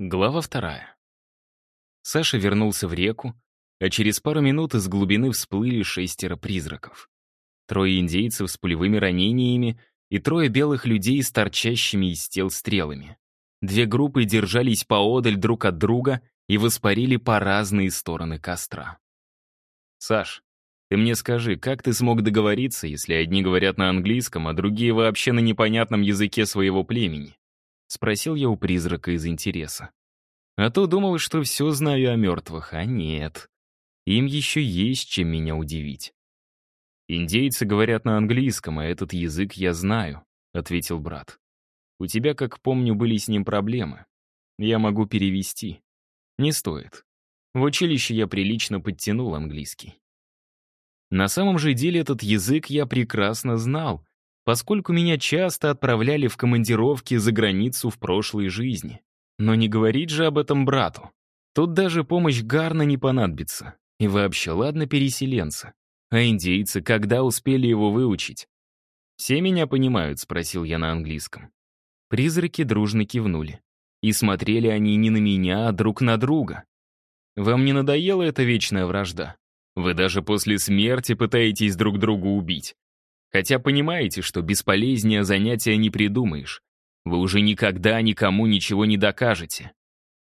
Глава 2. Саша вернулся в реку, а через пару минут из глубины всплыли 6 призраков. 3 индейцев с пулевыми ранениями и 3 белых людей с торчащими из тел стрелами. 2 группы держались поодаль друг от друга и воспарили по разные стороны костра. «Саш, ты мне скажи, как ты смог договориться, если одни говорят на английском, а другие вообще на непонятном языке своего племени?» — спросил я у призрака из интереса. А то думал, что все знаю о мертвых, а нет. Им еще есть чем меня удивить. «Индейцы говорят на английском, а этот язык я знаю», — ответил брат. «У тебя, как помню, были с ним проблемы. Я могу перевести». «Не стоит. В училище я прилично подтянул английский». На самом же деле этот язык я прекрасно знал, поскольку меня часто отправляли в командировки за границу в прошлой жизни. Но не говорить же об этом брату. Тут даже помощь Гарна не понадобится. И вообще, ладно переселенцы. А индейцы когда успели его выучить? «Все меня понимают?» — спросил я на английском. Призраки дружно кивнули. И смотрели они не на меня, а друг на друга. «Вам не надоела эта вечная вражда? Вы даже после смерти пытаетесь друг друга убить. Хотя понимаете, что бесполезнее занятия не придумаешь. Вы уже никогда никому ничего не докажете».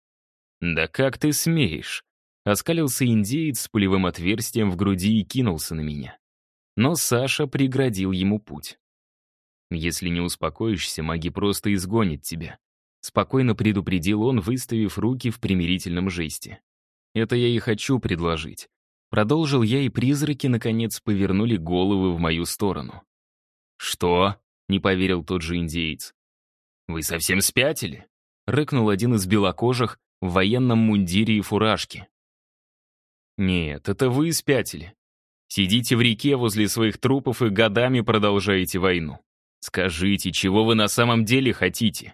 «Да как ты смеешь?» — оскалился индеец с пулевым отверстием в груди и кинулся на меня. Но Саша преградил ему путь. «Если не успокоишься, маги просто изгонят тебя», — спокойно предупредил он, выставив руки в примирительном жесте. «Это я и хочу предложить». Продолжил я, и призраки, наконец, повернули головы в мою сторону. «Что?» — не поверил тот же индеец. «Вы совсем спятили?» — рыкнул один из белокожих в военном мундире и фуражке. «Нет, это вы спятили. Сидите в реке возле своих трупов и годами продолжаете войну. Скажите, чего вы на самом деле хотите?»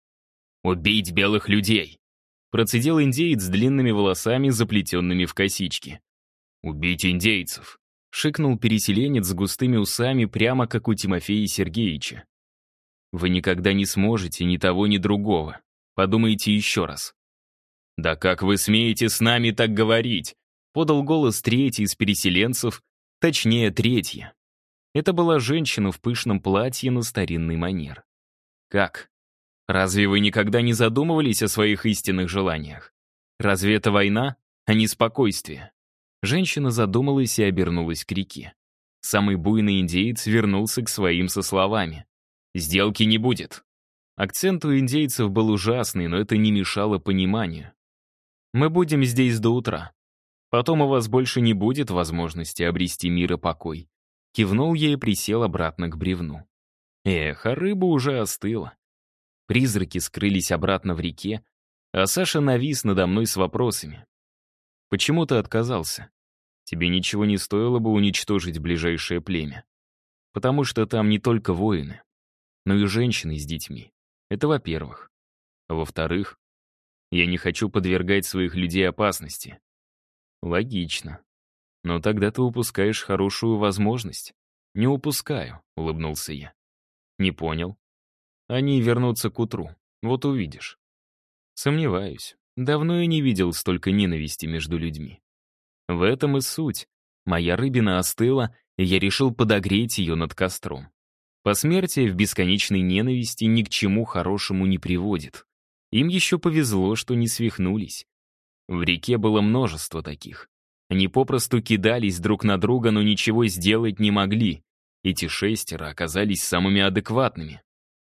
«Убить белых людей!» — процедил индеец с длинными волосами, заплетенными в косички. «Убить индейцев!» — шикнул переселенец с густыми усами, прямо как у Тимофея Сергеевича. «Вы никогда не сможете ни того, ни другого. Подумайте еще раз». «Да как вы смеете с нами так говорить?» — подал голос третий из переселенцев, точнее, третья. Это была женщина в пышном платье на старинный манер. «Как? Разве вы никогда не задумывались о своих истинных желаниях? Разве это война, а не спокойствие?» Женщина задумалась и обернулась к реке. Самый буйный индеец вернулся к своим со словами. «Сделки не будет». Акцент у индейцев был ужасный, но это не мешало пониманию. «Мы будем здесь до утра. Потом у вас больше не будет возможности обрести мир и покой». Кивнул я и присел обратно к бревну. Эх, а рыба уже остыла. Призраки скрылись обратно в реке, а Саша навис надо мной с вопросами. «Почему ты отказался? Тебе ничего не стоило бы уничтожить ближайшее племя. Потому что там не только воины, но и женщины с детьми. Это во-первых. А во-вторых, я не хочу подвергать своих людей опасности». «Логично. Но тогда ты упускаешь хорошую возможность». «Не упускаю», — улыбнулся я. «Не понял. Они вернутся к утру. Вот увидишь». «Сомневаюсь. Давно я не видел столько ненависти между людьми». В этом и суть. Моя рыбина остыла, и я решил подогреть ее над костром. Посмертие в бесконечной ненависти ни к чему хорошему не приводит. Им еще повезло, что не свихнулись. В реке было множество таких. Они попросту кидались друг на друга, но ничего сделать не могли. Эти 6 оказались самыми адекватными.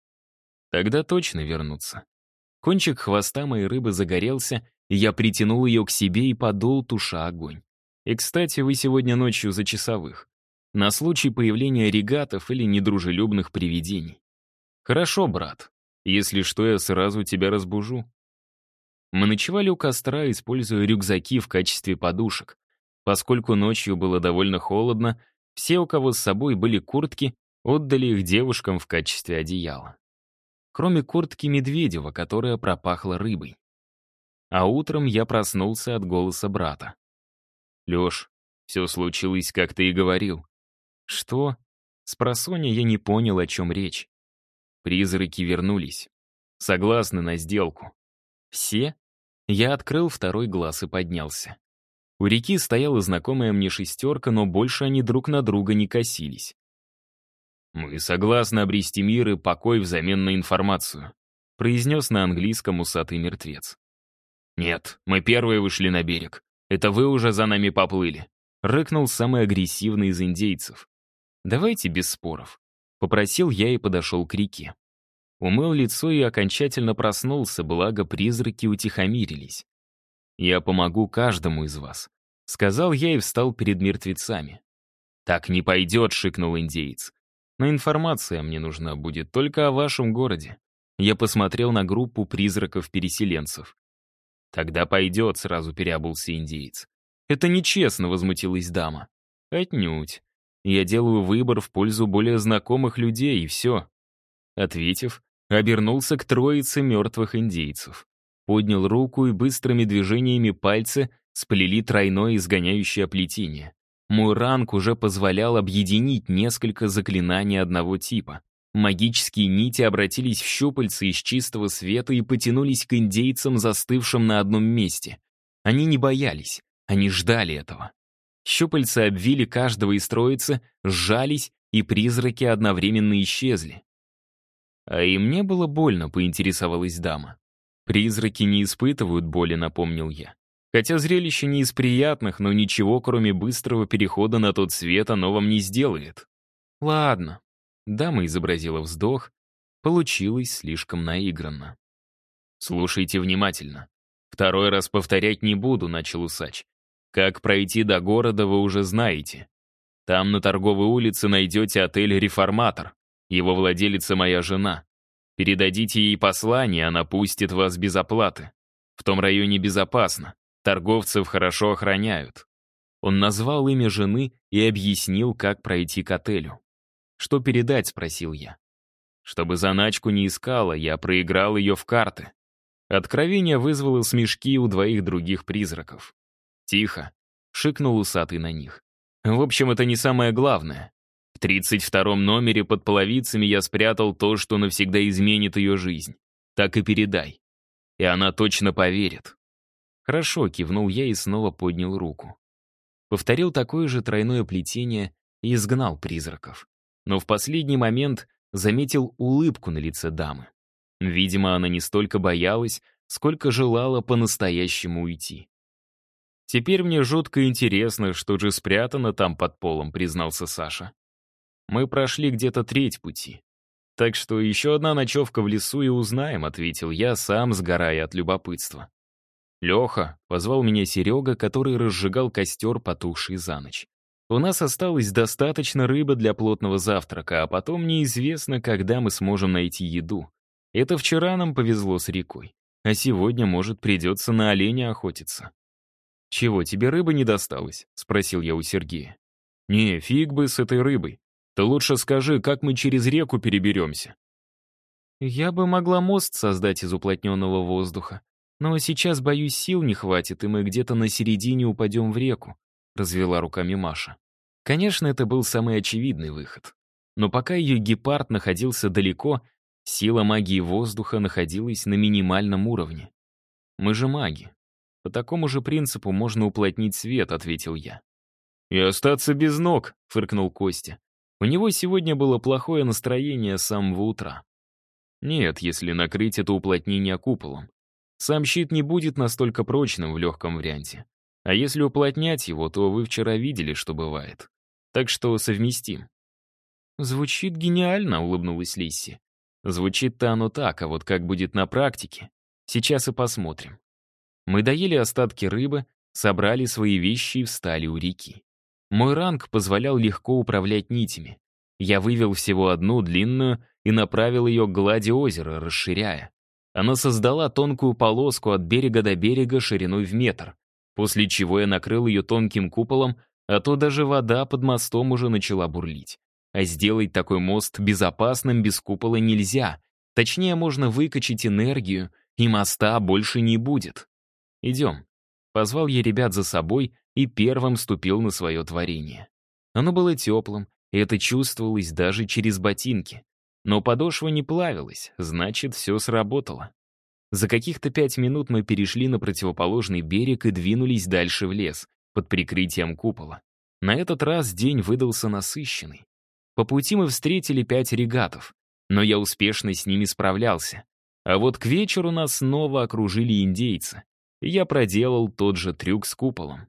Тогда точно вернутся. Кончик хвоста моей рыбы загорелся, и я притянул ее к себе и подул, туша огонь. И, кстати, вы сегодня ночью за часовых. На случай появления регатов или недружелюбных привидений. Хорошо, брат. Если что, я сразу тебя разбужу. Мы ночевали у костра, используя рюкзаки в качестве подушек. Поскольку ночью было довольно холодно, все, у кого с собой были куртки, отдали их девушкам в качестве одеяла. Кроме куртки Медведева, которая пропахла рыбой. А утром я проснулся от голоса брата. «Лёш, все случилось, как ты и говорил». «Что?» Спросонья я не понял, о чем речь. Призраки вернулись. Согласны на сделку. «Все?» Я открыл второй глаз и поднялся. У реки стояла знакомая мне шестерка, но больше они друг на друга не косились. «Мы согласны обрести мир и покой взамен на информацию», произнес на английском усатый мертвец. «Нет, мы первые вышли на берег. Это вы уже за нами поплыли», рыкнул самый агрессивный из индейцев. «Давайте без споров», попросил я и подошел к реке. Умыл лицо и окончательно проснулся, благо призраки утихомирились. «Я помогу каждому из вас», — сказал я и встал перед мертвецами. «Так не пойдет», — шикнул индеец. «Но информация мне нужна будет только о вашем городе». Я посмотрел на группу призраков-переселенцев. «Тогда пойдет», — сразу переобулся индеец. «Это нечестно», — возмутилась дама. «Отнюдь. Я делаю выбор в пользу более знакомых людей, и все». Ответив, обернулся к троице мертвых индейцев. Поднял руку, и быстрыми движениями пальцы сплели тройное изгоняющее плетение. Мой ранг уже позволял объединить несколько заклинаний одного типа. Магические нити обратились в щупальца из чистого света и потянулись к индейцам, застывшим на одном месте. Они не боялись, они ждали этого. Щупальца обвили каждого из троицы, сжались, и призраки одновременно исчезли. «А им не было больно», — поинтересовалась дама. «Призраки не испытывают боли», — напомнил я. «Хотя зрелище не из приятных, но ничего, кроме быстрого перехода на тот свет, оно вам не сделает». «Ладно». Дама изобразила вздох. Получилось слишком наигранно. «Слушайте внимательно. Второй раз повторять не буду», — начал усач. «Как пройти до города, вы уже знаете. Там на торговой улице найдете отель «Реформатор». Его владелица моя жена. Передадите ей послание, она пустит вас без оплаты. В том районе безопасно. Торговцев хорошо охраняют». Он назвал имя жены и объяснил, как пройти к отелю. «Что передать?» — спросил я. «Чтобы заначку не искала, я проиграл ее в карты». Откровение вызвало смешки у двоих других призраков. «Тихо», — шикнул усатый на них. «В общем, это не самое главное. В 32-м номере под половицами я спрятал то, что навсегда изменит ее жизнь. Так и передай. И она точно поверит». «Хорошо», — кивнул я и снова поднял руку. Повторил такое же тройное плетение и изгнал призраков. Но в последний момент заметил улыбку на лице дамы. Видимо, она не столько боялась, сколько желала по-настоящему уйти. «Теперь мне жутко интересно, что же спрятано там под полом», — признался Саша. «Мы прошли где-то треть пути. Так что еще одна ночевка в лесу и узнаем», — ответил я, сам сгорая от любопытства. «Леха», — позвал меня Серега, который разжигал костер, потухший за ночь. «У нас осталось достаточно рыбы для плотного завтрака, а потом неизвестно, когда мы сможем найти еду. Это вчера нам повезло с рекой, а сегодня, может, придется на оленя охотиться». «Чего, тебе рыбы не досталось?» — спросил я у Сергея. «Не, фиг бы с этой рыбой. Ты лучше скажи, как мы через реку переберемся?» «Я бы могла мост создать из уплотненного воздуха, но сейчас, боюсь, сил не хватит, и мы где-то на середине упадем в реку», — развела руками Маша. Конечно, это был самый очевидный выход. Но пока ее гепард находился далеко, сила магии воздуха находилась на минимальном уровне. «Мы же маги. По такому же принципу можно уплотнить свет», — ответил я. «И остаться без ног», — фыркнул Костя. У него сегодня было плохое настроение с самого утра. «Нет, если накрыть это уплотнение куполом. Сам щит не будет настолько прочным в легком варианте. А если уплотнять его, то вы вчера видели, что бывает. Так что совместим». «Звучит гениально», — улыбнулась Лисси. «Звучит-то оно так, а вот как будет на практике? Сейчас и посмотрим». Мы доели остатки рыбы, собрали свои вещи и встали у реки. Мой ранг позволял легко управлять нитями. Я вывел всего одну длинную и направил ее к глади озера, расширяя. Она создала тонкую полоску от берега до берега шириной в метр, после чего я накрыл ее тонким куполом, а то даже вода под мостом уже начала бурлить. А сделать такой мост безопасным без купола нельзя. Точнее, можно выкачать энергию, и моста больше не будет. «Идем». Позвал я ребят за собой и первым ступил на свое творение. Оно было теплым, и это чувствовалось даже через ботинки. Но подошва не плавилась, значит, все сработало. За каких-то 5 минут мы перешли на противоположный берег и двинулись дальше в лес, под прикрытием купола. На этот раз день выдался насыщенный. По пути мы встретили 5 регатов, но я успешно с ними справлялся. А вот к вечеру нас снова окружили индейцы, и я проделал тот же трюк с куполом.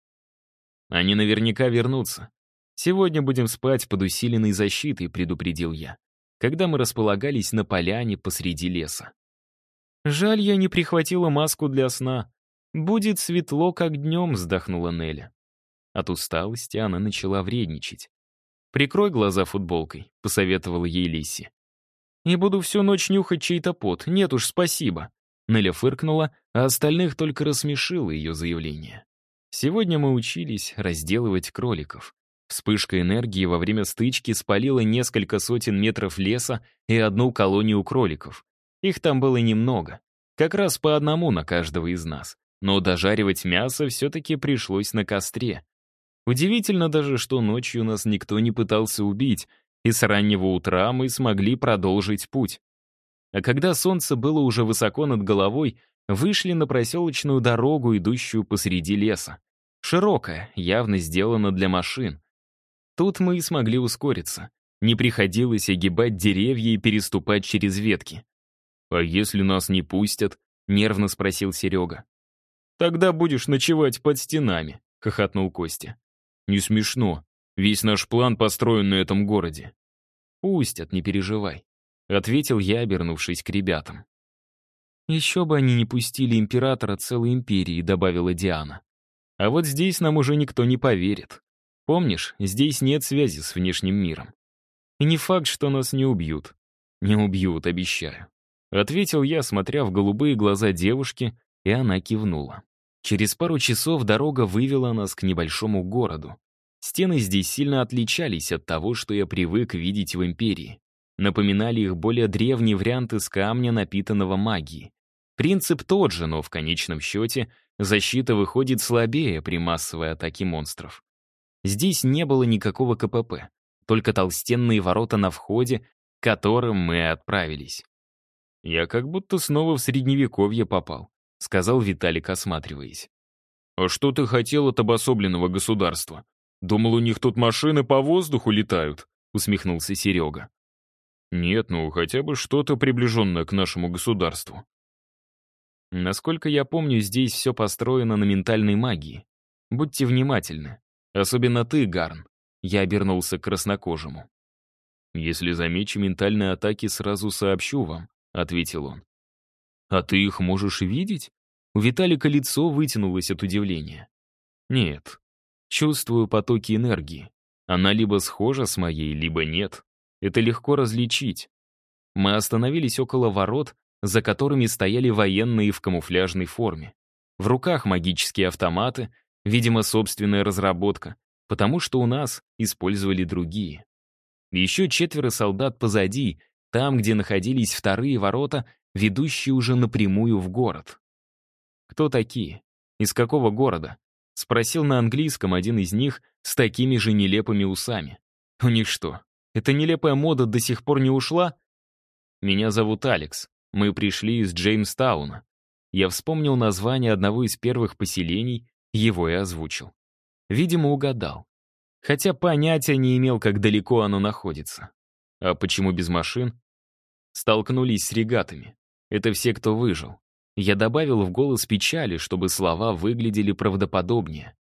Они наверняка вернутся. Сегодня будем спать под усиленной защитой, предупредил я, когда мы располагались на поляне посреди леса. Жаль, я не прихватила маску для сна. Будет светло, как днем, вздохнула Неля. От усталости она начала вредничать. «Прикрой глаза футболкой», — посоветовала ей Лисси. «Я буду всю ночь нюхать чей-то пот. Нет уж, спасибо». Неля фыркнула, а остальных только рассмешило ее заявление. Сегодня мы учились разделывать кроликов. Вспышка энергии во время стычки спалила несколько сотен метров леса и одну колонию кроликов. Их там было немного, как раз по одному на каждого из нас. Но дожаривать мясо все-таки пришлось на костре. Удивительно даже, что ночью нас никто не пытался убить, и с раннего утра мы смогли продолжить путь. А когда солнце было уже высоко над головой, вышли на проселочную дорогу, идущую посреди леса. Широкая, явно сделана для машин. Тут мы и смогли ускориться. Не приходилось огибать деревья и переступать через ветки. «А если нас не пустят?» — нервно спросил Серега. «Тогда будешь ночевать под стенами», — хохотнул Костя. «Не смешно. Весь наш план построен на этом городе». «Пустят, не переживай», — ответил я, обернувшись к ребятам. «Еще бы они не пустили императора целой империи», — добавила Диана. «А вот здесь нам уже никто не поверит. Помнишь, здесь нет связи с внешним миром. И не факт, что нас не убьют. Не убьют, обещаю», — ответил я, смотря в голубые глаза девушки, и она кивнула. Через пару часов дорога вывела нас к небольшому городу. Стены здесь сильно отличались от того, что я привык видеть в империи. Напоминали их более древний вариант из камня, напитанного магией. Принцип тот же, но в конечном счете защита выходит слабее при массовой атаке монстров. Здесь не было никакого КПП, только толстенные ворота на входе, к которым мы отправились. «Я как будто снова в Средневековье попал», — сказал Виталик, осматриваясь. «А что ты хотел от обособленного государства? Думал, у них тут машины по воздуху летают», — усмехнулся Серега. «Нет, ну хотя бы что-то приближенное к нашему государству». Насколько я помню, здесь все построено на ментальной магии. Будьте внимательны. Особенно ты, Гарн. Я обернулся к краснокожему. «Если замечу ментальные атаки, сразу сообщу вам», — ответил он. «А ты их можешь видеть?» У Виталика лицо вытянулось от удивления. «Нет. Чувствую потоки энергии. Она либо схожа с моей, либо нет. Это легко различить». Мы остановились около ворот, за которыми стояли военные в камуфляжной форме. В руках магические автоматы, видимо, собственная разработка, потому что у нас использовали другие. Еще 4 солдат позади, там, где находились вторые ворота, ведущие уже напрямую в город. «Кто такие? Из какого города?» — спросил на английском один из них с такими же нелепыми усами. «У них что, эта нелепая мода до сих пор не ушла?» «Меня зовут Алекс. Мы пришли из Джеймстауна». Я вспомнил название одного из первых поселений, его и озвучил. Видимо, угадал. Хотя понятия не имел, как далеко оно находится. А почему без машин? Столкнулись с регатами. Это все, кто выжил. Я добавил в голос печали, чтобы слова выглядели правдоподобнее.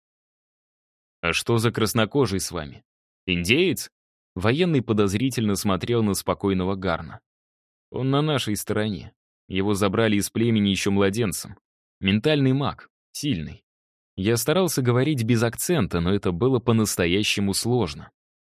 «А что за краснокожий с вами? Индеец?» Военный подозрительно смотрел на спокойного Гарна. «Он на нашей стороне. Его забрали из племени еще младенцем. Ментальный маг, сильный». Я старался говорить без акцента, но это было по-настоящему сложно.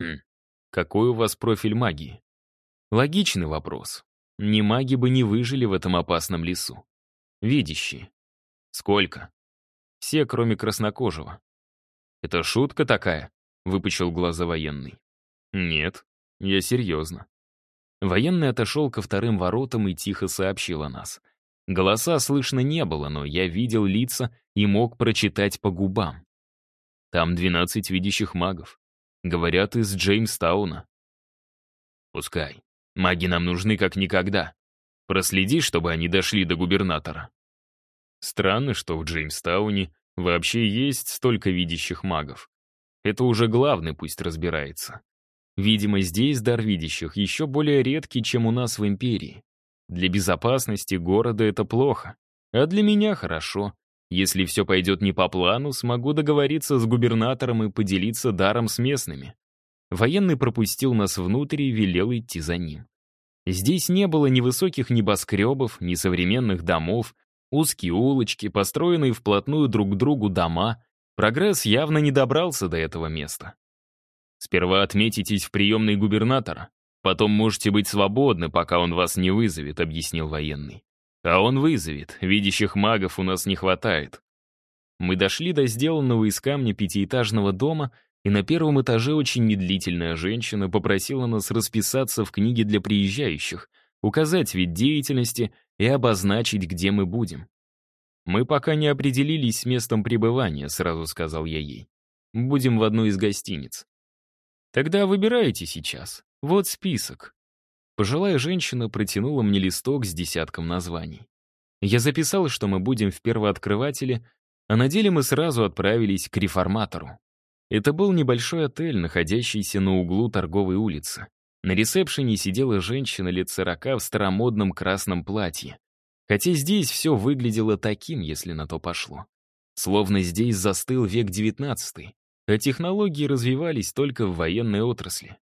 Какой у вас профиль магии? Логичный вопрос. Ни маги бы не выжили в этом опасном лесу. Видящие. Сколько? Все, кроме краснокожего. Это шутка такая? Выпучил глаза военный. Нет, я серьезно. Военный отошел ко вторым воротам и тихо сообщил о нас. Голоса слышно не было, но я видел лица и мог прочитать по губам. Там 12 видящих магов. Говорят, из Джеймстауна. Пускай. Маги нам нужны как никогда. Проследи, чтобы они дошли до губернатора». Странно, что в Джеймстауне вообще есть столько видящих магов. Это уже главный пусть разбирается. Видимо, здесь дар видящих еще более редкий, чем у нас в Империи. Для безопасности города это плохо, а для меня хорошо. Если все пойдет не по плану, смогу договориться с губернатором и поделиться даром с местными. Военный пропустил нас внутрь и велел идти за ним. Здесь не было ни высоких небоскребов, ни современных домов, узкие улочки, построенные вплотную друг к другу дома. Прогресс явно не добрался до этого места. Сперва отметитесь в приемной губернатора, потом можете быть свободны, пока он вас не вызовет, объяснил военный. А он вызовет, видящих магов у нас не хватает. Мы дошли до сделанного из камня пятиэтажного дома, и на первом этаже очень медлительная женщина попросила нас расписаться в книге для приезжающих, указать вид деятельности и обозначить, где мы будем. «Мы пока не определились с местом пребывания», — сразу сказал я ей. «Будем в одной из гостиниц». «Тогда выбирайте сейчас. Вот список». Пожилая женщина протянула мне листок с десятком названий. Я записал, что мы будем в первооткрывателе, а на деле мы сразу отправились к реформатору. Это был небольшой отель, находящийся на углу торговой улицы. На ресепшене сидела женщина лет 40 в старомодном красном платье. Хотя здесь все выглядело таким, если на то пошло. Словно здесь застыл век XIX, а технологии развивались только в военной отрасли.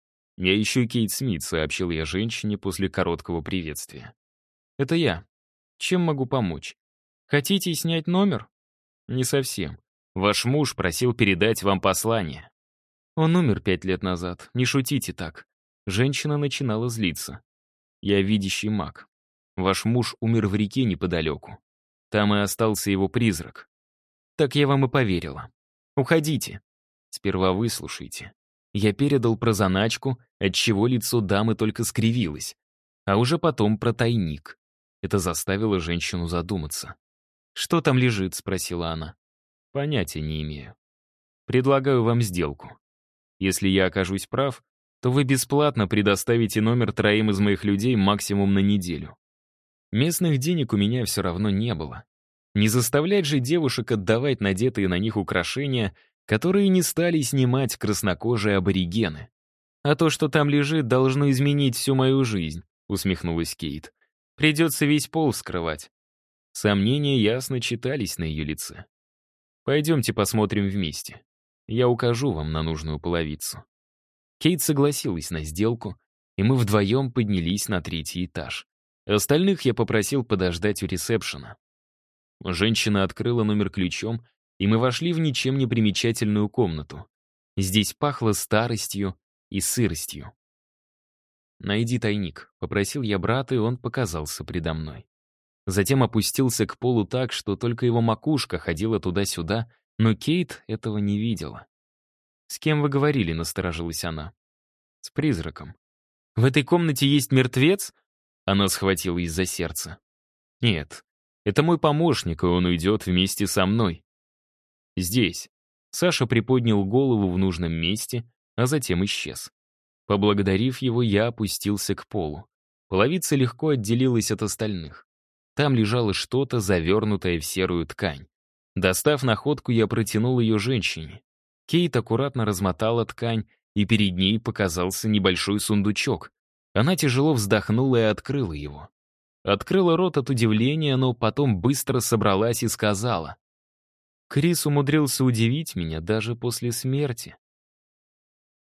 «Я ищу Кейт Смит», — сообщил я женщине после короткого приветствия. «Это я. Чем могу помочь? Хотите снять номер?» «Не совсем. Ваш муж просил передать вам послание». «Он умер 5 лет назад. Не шутите так». Женщина начинала злиться. «Я видящий маг. Ваш муж умер в реке неподалеку. Там и остался его призрак». «Так я вам и поверила. Уходите». «Сперва выслушайте». Я передал про заначку, отчего лицо дамы только скривилось. А уже потом про тайник. Это заставило женщину задуматься. «Что там лежит?» — спросила она. «Понятия не имею. Предлагаю вам сделку. Если я окажусь прав, то вы бесплатно предоставите номер 3 из моих людей максимум на неделю. Местных денег у меня все равно не было. Не заставлять же девушек отдавать надетые на них украшения, которые не стали снимать краснокожие аборигены. А то, что там лежит, должно изменить всю мою жизнь», — усмехнулась Кейт. «Придется весь пол вскрывать». Сомнения ясно читались на ее лице. «Пойдемте посмотрим вместе. Я укажу вам на нужную половицу». Кейт согласилась на сделку, и мы вдвоем поднялись на 3-й этаж. Остальных я попросил подождать у ресепшена. Женщина открыла номер ключом, и мы вошли в ничем не примечательную комнату. Здесь пахло старостью и сыростью. «Найди тайник», — попросил я брата, и он показался предо мной. Затем опустился к полу так, что только его макушка ходила туда-сюда, но Кейт этого не видела. «С кем вы говорили?» — насторожилась она. «С призраком». «В этой комнате есть мертвец?» Она схватилась за сердце. «Нет, это мой помощник, и он уйдет вместе со мной». «Здесь». Саша приподнял голову в нужном месте, а затем исчез. Поблагодарив его, я опустился к полу. Половица легко отделилась от остальных. Там лежало что-то, завернутое в серую ткань. Достав находку, я протянул ее женщине. Кейт аккуратно размотала ткань, и перед ней показался небольшой сундучок. Она тяжело вздохнула и открыла его. Открыла рот от удивления, но потом быстро собралась и сказала: «Крис умудрился удивить меня даже после смерти.